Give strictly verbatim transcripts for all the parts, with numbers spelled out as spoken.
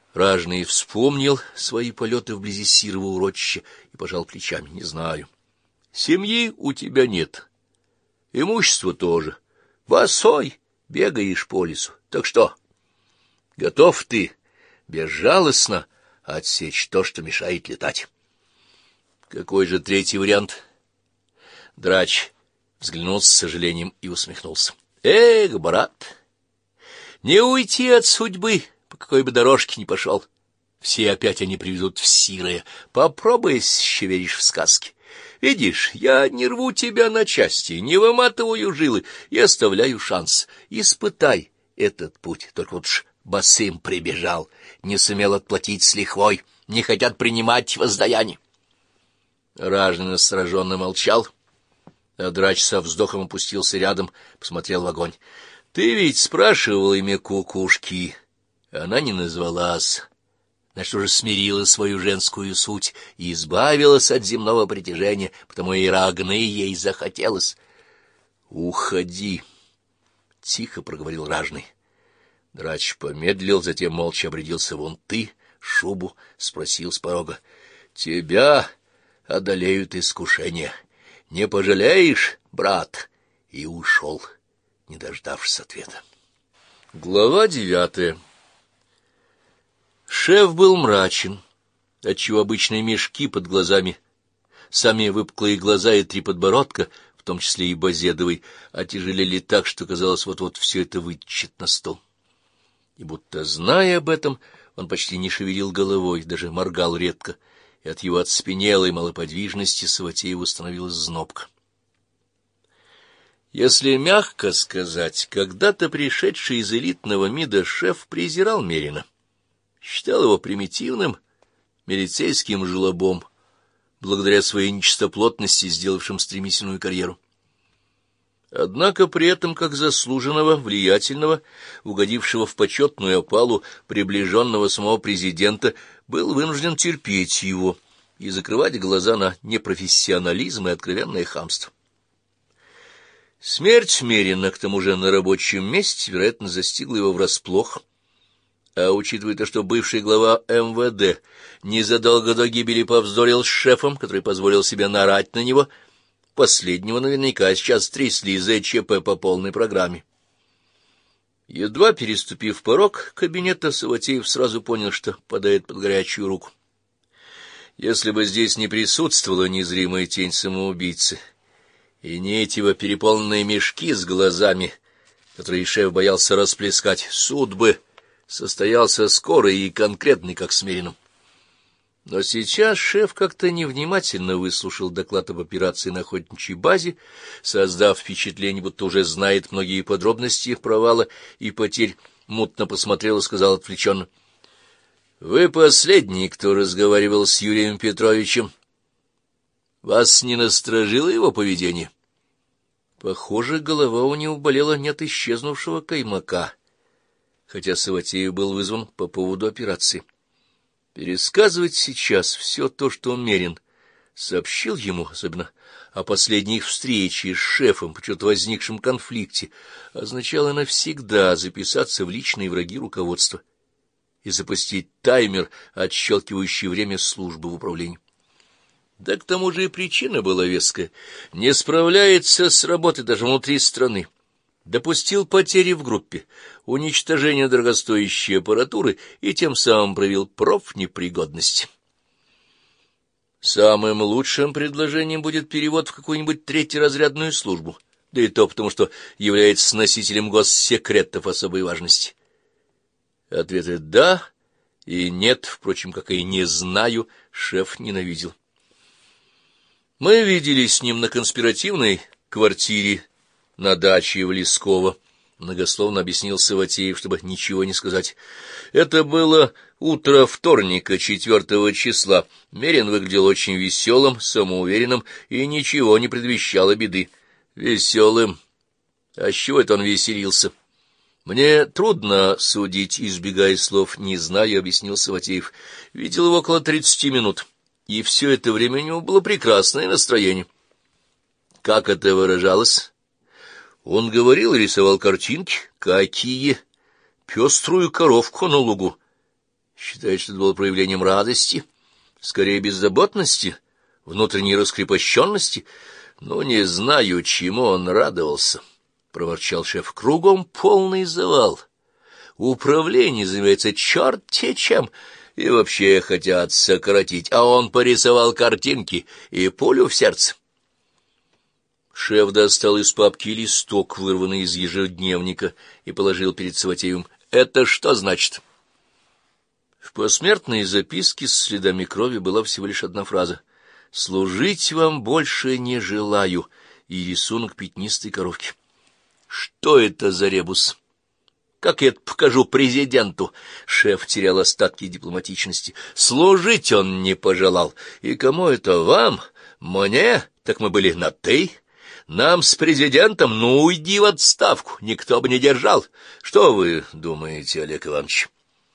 Ражный вспомнил свои полеты вблизи Сирова урочища и пожал плечами. — Не знаю. Семьи у тебя нет. Имущество тоже. Босой бегаешь по лесу. Так что, готов ты безжалостно отсечь то, что мешает летать? Какой же третий вариант? Драч взглянул с сожалением и усмехнулся. — Эх, брат, не уйти от судьбы, по какой бы дорожке ни пошел. Все опять они приведут в сирое. Попробуй, если еще веришь в сказки. Видишь, я не рву тебя на части, не выматываю жилы и оставляю шанс. Испытай этот путь. Только вот ж босым прибежал, не сумел отплатить с лихвой, не хотят принимать воздаяние. Ражный сраженно молчал, а Драч со вздохом опустился рядом, посмотрел в огонь. — Ты ведь спрашивал имя кукушки. Она не назвалась. Значит, уже смирила свою женскую суть и избавилась от земного притяжения, потому и рагны ей захотелось. — Уходи, — тихо проговорил Ражный. Драч помедлил, затем молча обрядился в унты, шубу, спросил с порога. — Тебя одолеют искушения. Не пожалеешь, брат? И ушел, не дождавшись ответа. Глава девятая. Шеф был мрачен, отчего обычные мешки под глазами, сами выпуклые глаза и три подбородка, в том числе и базедовый, отяжелели так, что, казалось, вот-вот все это вытечет на стол. И будто, зная об этом, он почти не шевелил головой, даже моргал редко, и от его оцепенелой малоподвижности Саватееву становилась знобка. Если мягко сказать, когда-то пришедший из элитного МИДа шеф презирал Мерина, считал его примитивным милицейским жлобом, благодаря своей нечистоплотности, сделавшим стремительную карьеру. Однако при этом, как заслуженного, влиятельного, угодившего в почетную опалу приближенного самого президента, был вынужден терпеть его и закрывать глаза на непрофессионализм и откровенное хамство. Смерть Мерина, к тому же на рабочем месте, вероятно, застигла его врасплох, а учитывая то, что бывший глава эм вэ дэ незадолго до гибели повздорил с шефом, который позволил себе нарать на него, последнего наверняка сейчас трясли зэ че пэ по полной программе. Едва переступив порог кабинета, Саватеев сразу понял, что падает под горячую руку. Если бы здесь не присутствовала незримая тень самоубийцы, и не эти его переполненные мешки с глазами, которые шеф боялся расплескать, суд бы состоялся скоро и конкретный, как с Мериным. Но сейчас шеф как-то невнимательно выслушал доклад об операции на охотничьей базе, создав впечатление, будто уже знает многие подробности их провала и потерь, мутно посмотрел и сказал отвлеченно: — Вы последний, кто разговаривал с Юрием Петровичем. Вас не насторожило его поведение? Похоже, голова у него болела не от исчезнувшего каймака, хотя Саватеев был вызван по поводу операции. Пересказывать сейчас все то, что Мерин сообщил ему, особенно о последней их встрече с шефом, почему-то возникшем конфликте, означало навсегда записаться в личные враги руководства и запустить таймер, отщелкивающий время службы в управлении. Да к тому же и причина была веская. Не справляется с работой даже внутри страны. Допустил потери в группе, уничтожение дорогостоящей аппаратуры и тем самым проявил профнепригодность. Самым лучшим предложением будет перевод в какую-нибудь третьеразрядную службу, да и то потому, что является носителем госсекретов особой важности. Ответы «да» и «нет», впрочем, как и «не знаю», шеф ненавидел. Мы виделись с ним на конспиративной квартире на даче в Лесково, многословно объяснил Саватеев, чтобы ничего не сказать. Это было утро вторника, четвертого числа. Мерин выглядел очень веселым, самоуверенным и ничего не предвещало беды. Веселым? А с чего это он веселился? Мне трудно судить, избегая слов, не знаю, объяснил Саватеев. Видел его около тридцати минут. И все это время у него было прекрасное настроение. Как это выражалось? Он говорил и рисовал картинки. Какие? Пеструю коровку на лугу. Считает, что это было проявлением радости, скорее беззаботности, внутренней раскрепощенности. Ну, не знаю, чему он радовался, — проворчал шеф. Кругом полный завал. Управление занимается черт-те чем, и вообще хотят сократить, а он порисовал картинки и пулю в сердце. Шеф достал из папки листок, вырванный из ежедневника, и положил перед Саватеевым. Это что значит? В посмертной записке с следами крови была всего лишь одна фраза: «Служить вам больше не желаю», и рисунок пятнистой коровки. Что это за ребус? Как я это покажу президенту? Шеф терял остатки дипломатичности. Служить он не пожелал. И кому это? Вам? Мне? Так мы были на «ты». Нам с президентом? Ну, уйди в отставку. Никто бы не держал. Что вы думаете, Олег Иванович?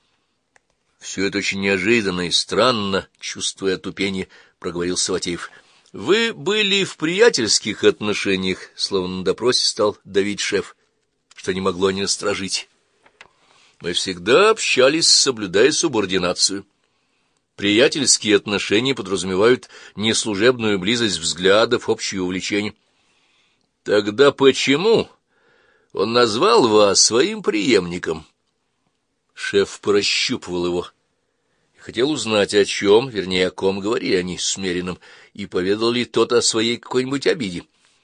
Все это очень неожиданно и странно, чувствуя отупение, проговорил Саватеев. Вы были в приятельских отношениях, словно на допросе стал давить шеф, что не могло не насторожить. Мы всегда общались, соблюдая субординацию. Приятельские отношения подразумевают неслужебную близость взглядов, общее увлечение. Тогда почему он назвал вас своим преемником? Шеф прощупывал его и хотел узнать, о чем, вернее, о ком говорили они с Мериным, и поведал ли тот о своей какой-нибудь обиде.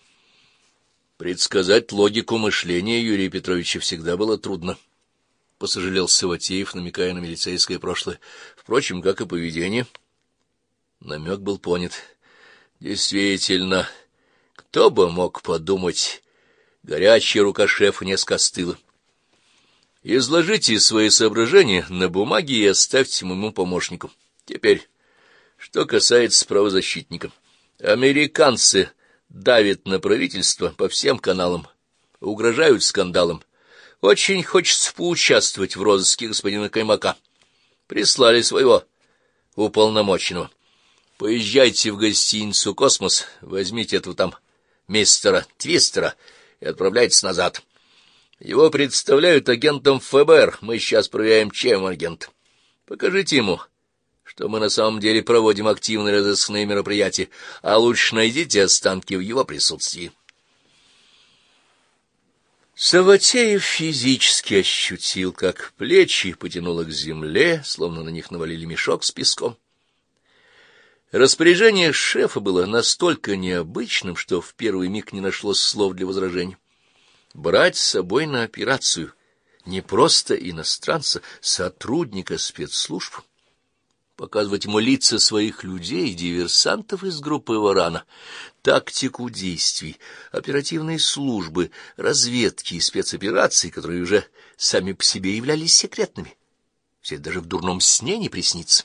Предсказать логику мышления Юрия Петровича всегда было трудно, — посожалел Саватеев, намекая на милицейское прошлое. Впрочем, как и поведение. Намек был понят. Действительно, кто бы мог подумать, горячая рука шефа несколько остыла. Изложите свои соображения на бумаге и оставьте моему помощнику. Теперь, что касается правозащитника. Американцы давят на правительство по всем каналам, угрожают скандалом. Очень хочется поучаствовать в розыске господина Каймака. Прислали своего уполномоченного. Поезжайте в гостиницу «Космос», возьмите этого там мистера Твистера и отправляйтесь назад. Его представляют агентом эф бэ эр. Мы сейчас проверяем, чем агент. Покажите ему, что мы на самом деле проводим активные розыскные мероприятия, а лучше найдите останки в его присутствии. Саватеев физически ощутил, как плечи потянуло к земле, словно на них навалили мешок с песком. Распоряжение шефа было настолько необычным, что в первый миг не нашлось слов для возражений. Брать с собой на операцию не просто иностранца, сотрудника спецслужб, показывать ему лица своих людей, диверсантов из группы Варана, тактику действий, оперативные службы, разведки и спецопераций, которые уже сами по себе являлись секретными. Все это даже в дурном сне не приснится.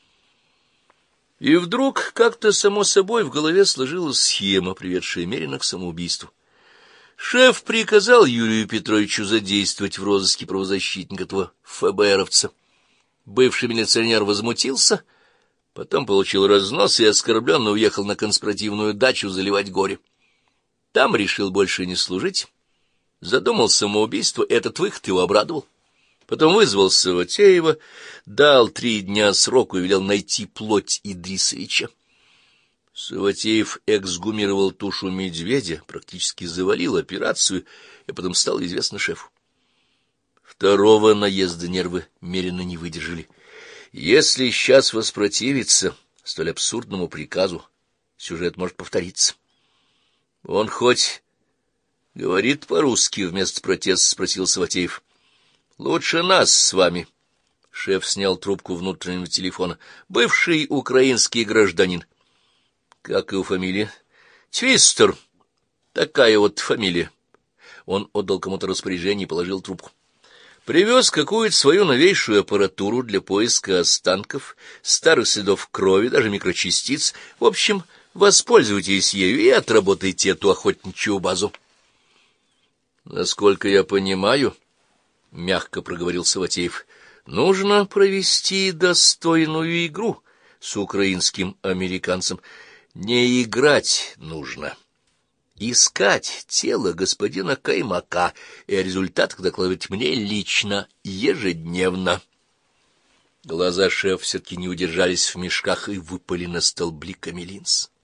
И вдруг как-то само собой в голове сложилась схема, приведшая Мерина к самоубийству. Шеф приказал Юрию Петровичу задействовать в розыске правозащитника этого эф бэ эровца. Бывший милиционер возмутился, потом получил разнос и оскорбленно уехал на конспиративную дачу заливать горе. Там решил больше не служить, задумал самоубийство, этот выход его обрадовал. Потом вызвал Саватеева, дал три дня сроку и велел найти плоть Идрисовича. Саватеев эксгумировал тушу медведя, практически завалил операцию, и потом стало известно шефу. Второго наезда нервы Мерина не выдержали. Если сейчас воспротивиться столь абсурдному приказу, сюжет может повториться. — Он хоть говорит по-русски? — вместо протеста спросил Саватеев. — Лучше нас с вами. Шеф снял трубку внутреннего телефона. — Бывший украинский гражданин. — Как его фамилия? — Твистер. Такая вот фамилия. Он отдал кому-то распоряжение и положил трубку. Привез какую-то свою новейшую аппаратуру для поиска останков, старых следов крови, даже микрочастиц. В общем, воспользуйтесь ею и отработайте эту охотничью базу. — Насколько я понимаю, — мягко проговорил Саватеев, — нужно провести достойную игру с украинским американцем. Не играть нужно. Искать тело господина Каймака и о результатах докладывать мне лично, ежедневно. Глаза шефа все-таки не удержались в мешках и выпали на стол бликами линз.